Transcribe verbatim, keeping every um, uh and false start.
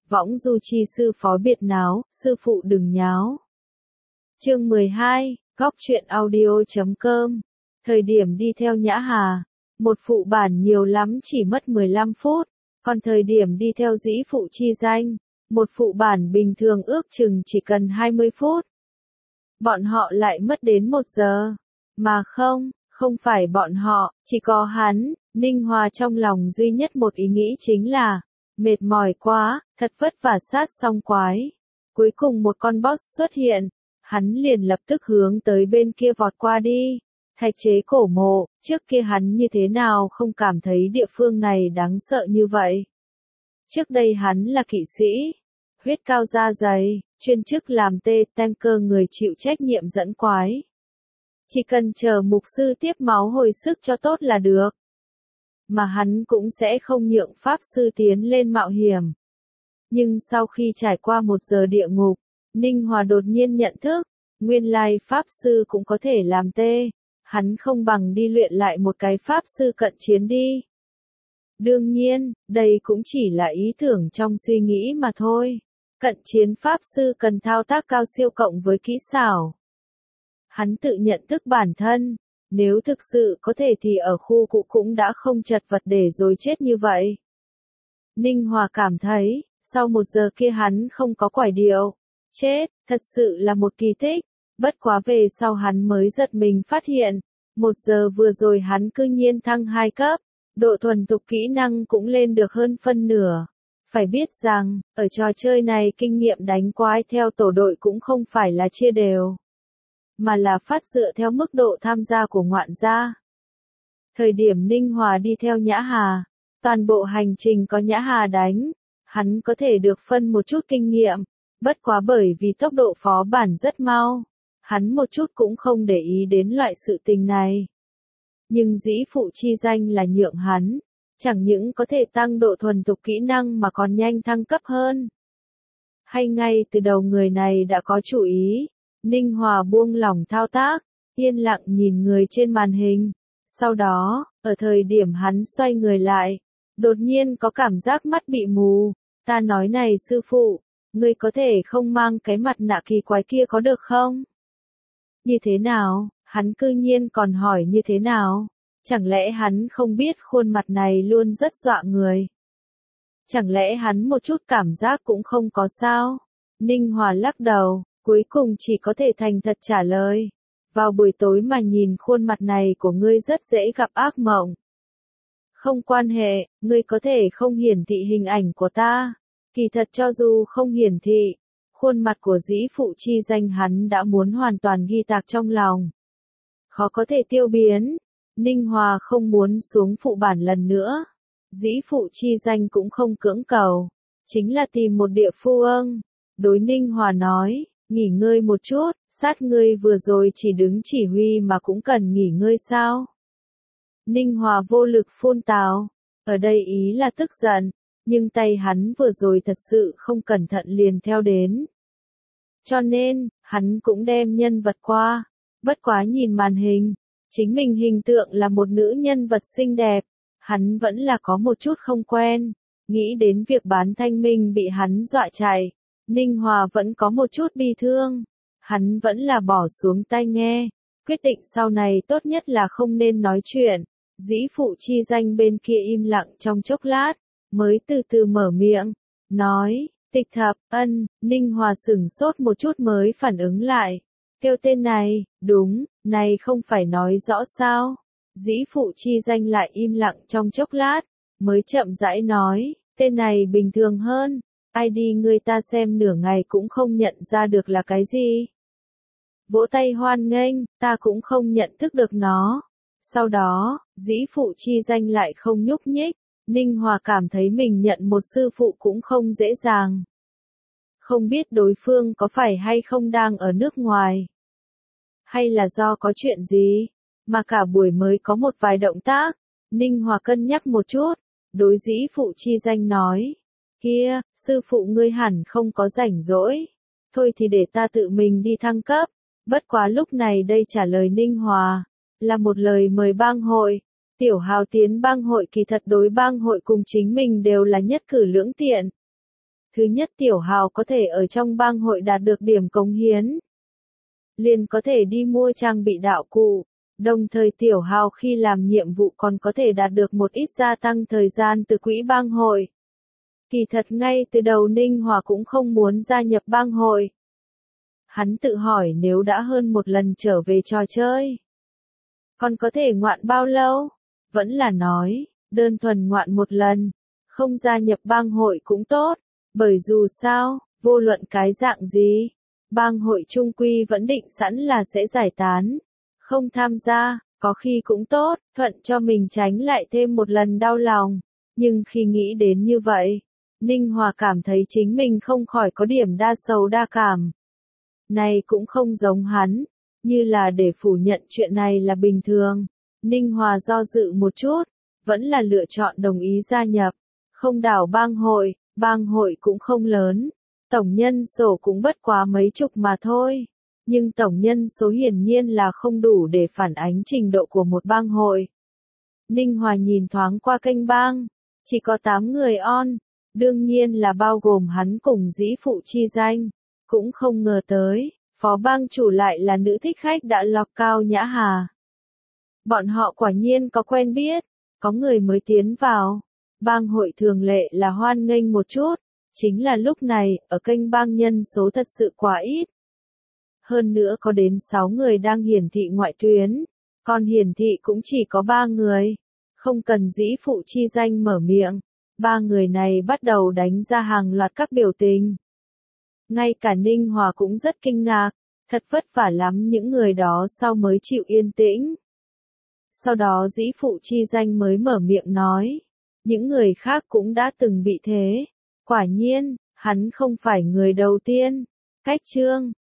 võng du chi sư phó biệt náo, sư phụ đừng nháo. Chương mười hai, góc truyện audio chấm com. Thời điểm đi theo Nhã Hà, một phụ bản nhiều lắm chỉ mất mười lăm phút, còn thời điểm đi theo dĩ phụ chi danh, một phụ bản bình thường ước chừng chỉ cần hai mươi phút. Bọn họ lại mất đến một giờ. Mà không, không phải bọn họ, chỉ có hắn. Ninh Hòa trong lòng duy nhất một ý nghĩ chính là, mệt mỏi quá, thật vất vả sát xong quái. Cuối cùng một con boss xuất hiện, hắn liền lập tức hướng tới bên kia vọt qua đi. Thạch chế cổ mộ, trước kia hắn như thế nào không cảm thấy địa phương này đáng sợ như vậy. Trước đây hắn là kỵ sĩ, huyết cao da dày, chuyên chức làm tê tanker người chịu trách nhiệm dẫn quái. Chỉ cần chờ mục sư tiếp máu hồi sức cho tốt là được. Mà hắn cũng sẽ không nhượng pháp sư tiến lên mạo hiểm. Nhưng sau khi trải qua một giờ địa ngục, Ninh Hòa đột nhiên nhận thức, nguyên lai pháp sư cũng có thể làm tê, hắn không bằng đi luyện lại một cái pháp sư cận chiến đi. Đương nhiên, đây cũng chỉ là ý tưởng trong suy nghĩ mà thôi. Cận chiến pháp sư cần thao tác cao siêu cộng với kỹ xảo. Hắn tự nhận thức bản thân, nếu thực sự có thể thì ở khu cụ cũng đã không chật vật để rồi chết như vậy. Ninh Hòa cảm thấy, sau một giờ kia hắn không có quải điệu. Chết, thật sự là một kỳ tích. Bất quá về sau hắn mới giật mình phát hiện, một giờ vừa rồi hắn cư nhiên thăng hai cấp, độ thuần thục kỹ năng cũng lên được hơn phân nửa. Phải biết rằng, ở trò chơi này kinh nghiệm đánh quái theo tổ đội cũng không phải là chia đều, mà là phát dựa theo mức độ tham gia của ngoạn gia. Thời điểm Ninh Hòa đi theo Nhã Hà, toàn bộ hành trình có Nhã Hà đánh, hắn có thể được phân một chút kinh nghiệm, bất quá bởi vì tốc độ phó bản rất mau, hắn một chút cũng không để ý đến loại sự tình này. Nhưng dĩ phụ chi danh là nhượng hắn, chẳng những có thể tăng độ thuần thục kỹ năng mà còn nhanh thăng cấp hơn. Hay ngay từ đầu người này đã có chủ ý, Ninh Hòa buông lỏng thao tác, yên lặng nhìn người trên màn hình. Sau đó, ở thời điểm hắn xoay người lại, đột nhiên có cảm giác mắt bị mù. Ta nói này sư phụ, ngươi có thể không mang cái mặt nạ kỳ quái kia có được không? Như thế nào? Hắn cư nhiên còn hỏi như thế nào? Chẳng lẽ hắn không biết khuôn mặt này luôn rất dọa người? Chẳng lẽ hắn một chút cảm giác cũng không có sao? Ninh Hòa lắc đầu, cuối cùng chỉ có thể thành thật trả lời. Vào buổi tối mà nhìn khuôn mặt này của ngươi rất dễ gặp ác mộng. Không quan hệ, ngươi có thể không hiển thị hình ảnh của ta. Kỳ thật cho dù không hiển thị, khuôn mặt của dĩ phụ chi danh hắn đã muốn hoàn toàn ghi tạc trong lòng. Khó có thể tiêu biến. Ninh Hòa không muốn xuống phụ bản lần nữa. Dĩ phụ chi danh cũng không cưỡng cầu. Chính là tìm một địa phương. Đối Ninh Hòa nói, nghỉ ngơi một chút, sát ngươi vừa rồi chỉ đứng chỉ huy mà cũng cần nghỉ ngơi sao? Ninh Hòa vô lực phun tào. Ở đây ý là tức giận, nhưng tay hắn vừa rồi thật sự không cẩn thận liền theo đến. Cho nên, hắn cũng đem nhân vật qua. Bất quá nhìn màn hình, chính mình hình tượng là một nữ nhân vật xinh đẹp, hắn vẫn là có một chút không quen. Nghĩ đến việc bán thanh minh bị hắn dọa chạy, Ninh Hòa vẫn có một chút bi thương. Hắn vẫn là bỏ xuống tai nghe, quyết định sau này tốt nhất là không nên nói chuyện. Dĩ phụ chi danh bên kia im lặng trong chốc lát, mới từ từ mở miệng, nói, tịch thập, ân. Ninh Hòa sửng sốt một chút mới phản ứng lại. Kêu tên này, đúng, này không phải nói rõ sao? Dĩ phụ chi danh lại im lặng trong chốc lát, mới chậm rãi nói, tên này bình thường hơn, ai đi người ta xem nửa ngày cũng không nhận ra được là cái gì. Vỗ tay hoan nghênh, ta cũng không nhận thức được nó. Sau đó, dĩ phụ chi danh lại không nhúc nhích, Ninh Hòa cảm thấy mình nhận một sư phụ cũng không dễ dàng. Không biết đối phương có phải hay không đang ở nước ngoài. Hay là do có chuyện gì, mà cả buổi mới có một vài động tác. Ninh Hòa cân nhắc một chút, đối dĩ phụ chi danh nói, kia, sư phụ ngươi hẳn không có rảnh rỗi. Thôi thì để ta tự mình đi thăng cấp. Bất quá lúc này đây trả lời Ninh Hòa, là một lời mời bang hội. Tiểu Hào tiến bang hội kỳ thật đối bang hội cùng chính mình đều là nhất cử lưỡng tiện. Thứ nhất, tiểu hào có thể ở trong bang hội đạt được điểm cống hiến. Liền có thể đi mua trang bị đạo cụ. Đồng thời tiểu hào khi làm nhiệm vụ còn có thể đạt được một ít gia tăng thời gian từ quỹ bang hội. Kỳ thật ngay từ đầu Ninh Hòa cũng không muốn gia nhập bang hội. Hắn tự hỏi nếu đã hơn một lần trở về trò chơi, còn có thể ngoạn bao lâu? Vẫn là nói, đơn thuần ngoạn một lần, không gia nhập bang hội cũng tốt, bởi dù sao, vô luận cái dạng gì, bang hội chung quy vẫn định sẵn là sẽ giải tán, không tham gia, có khi cũng tốt, thuận cho mình tránh lại thêm một lần đau lòng, nhưng khi nghĩ đến như vậy, Ninh Hòa cảm thấy chính mình không khỏi có điểm đa sầu đa cảm. Này cũng không giống hắn, như là để phủ nhận chuyện này là bình thường. Ninh Hòa do dự một chút, vẫn là lựa chọn đồng ý gia nhập. Không đảo bang hội, bang hội cũng không lớn. Tổng nhân số cũng bất quá mấy chục mà thôi. Nhưng tổng nhân số hiển nhiên là không đủ để phản ánh trình độ của một bang hội. Ninh Hòa nhìn thoáng qua kênh bang, chỉ có tám người on, đương nhiên là bao gồm hắn cùng dĩ phụ chi danh. Cũng không ngờ tới, phó bang chủ lại là nữ thích khách đã lọc Cao Nhã Hà. Bọn họ quả nhiên có quen biết, có người mới tiến vào. Bang hội thường lệ là hoan nghênh một chút, chính là lúc này, ở kênh bang nhân số thật sự quá ít. Hơn nữa có đến sáu người đang hiển thị ngoại tuyến, còn hiển thị cũng chỉ có ba người. Không cần dĩ phụ chi danh mở miệng, ba người này bắt đầu đánh ra hàng loạt các biểu tình. Ngay cả Ninh Hòa cũng rất kinh ngạc, thật vất vả lắm những người đó sau mới chịu yên tĩnh. Sau đó dĩ phụ chi danh mới mở miệng nói, những người khác cũng đã từng bị thế. Quả nhiên, hắn không phải người đầu tiên. Cách chương